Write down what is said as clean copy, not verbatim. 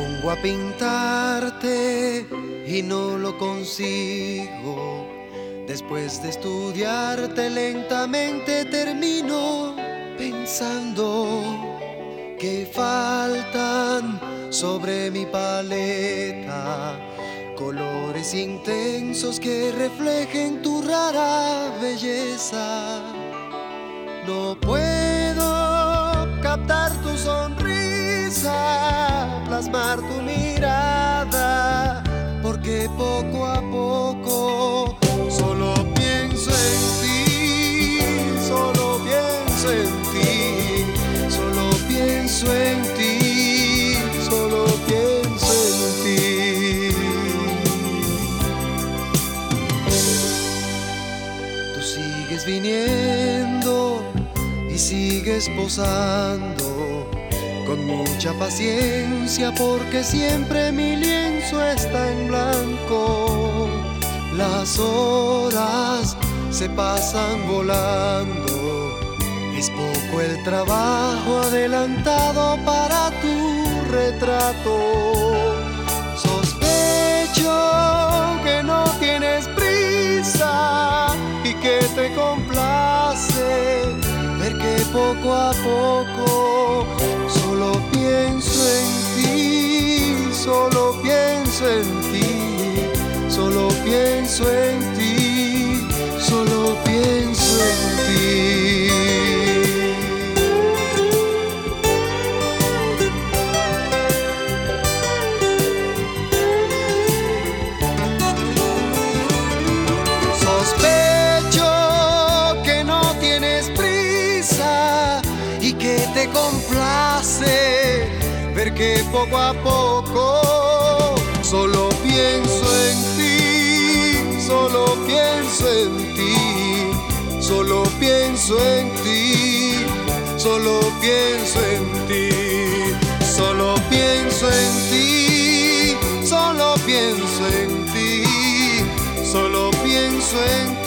pongo a pintarte y no lo consigo. Después de estudiarte lentamente termino pensando que faltan sobre mi paleta colores intensos que reflejen tu rara belleza. No puedo captar tu sonrisa, plasmar tu mirada, porque poco a poco solo pienso en ti, solo pienso en ti, solo pienso en ti, solo pienso en ti. Tú sigues viniendo y sigues posando con mucha paciencia, porque siempre mi lienzo está en blanco. Las horas se pasan volando, es poco el trabajo adelantado para tu retrato. Sospecho que no tienes prisa y que te complace ver que poco a poco solo pienso en ti, solo pienso en ti, solo pienso en ti, solo pienso en ti. Sospecho que no tienes prisa y que te complace ver que poco a poco solo pienso en ti, solo pienso en ti, solo pienso en ti, solo pienso en ti, solo pienso en ti, solo pienso en ti, solo pienso en ti.